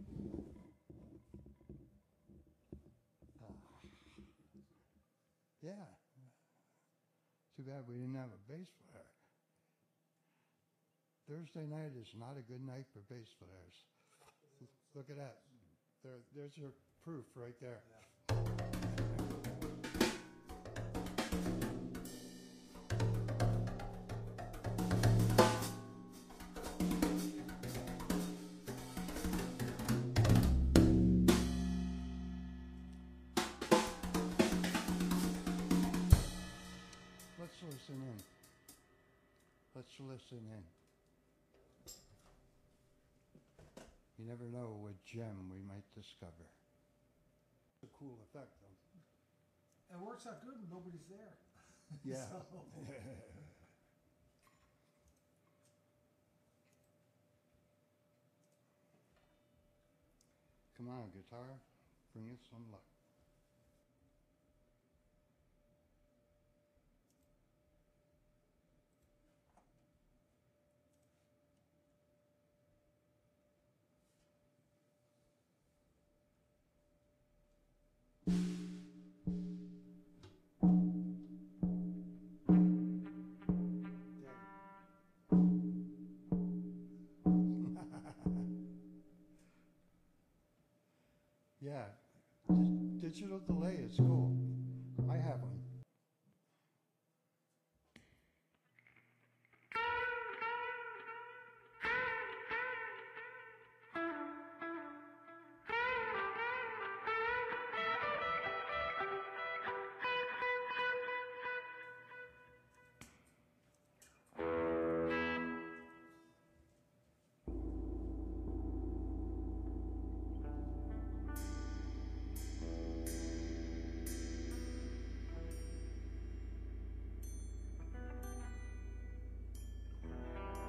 Yeah. Too bad we didn't have a bass player. Thursday night is not a good night for bass players. Look at that. There's your proof right there. Let's listen in. Let's listen in. You never know what gem we might discover. It's a cool effect, though. It works out good when nobody's there. Yeah. Come on, guitar. Bring us some luck. Yeah, digital delay is cool. I have one.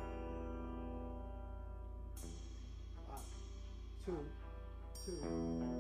Two.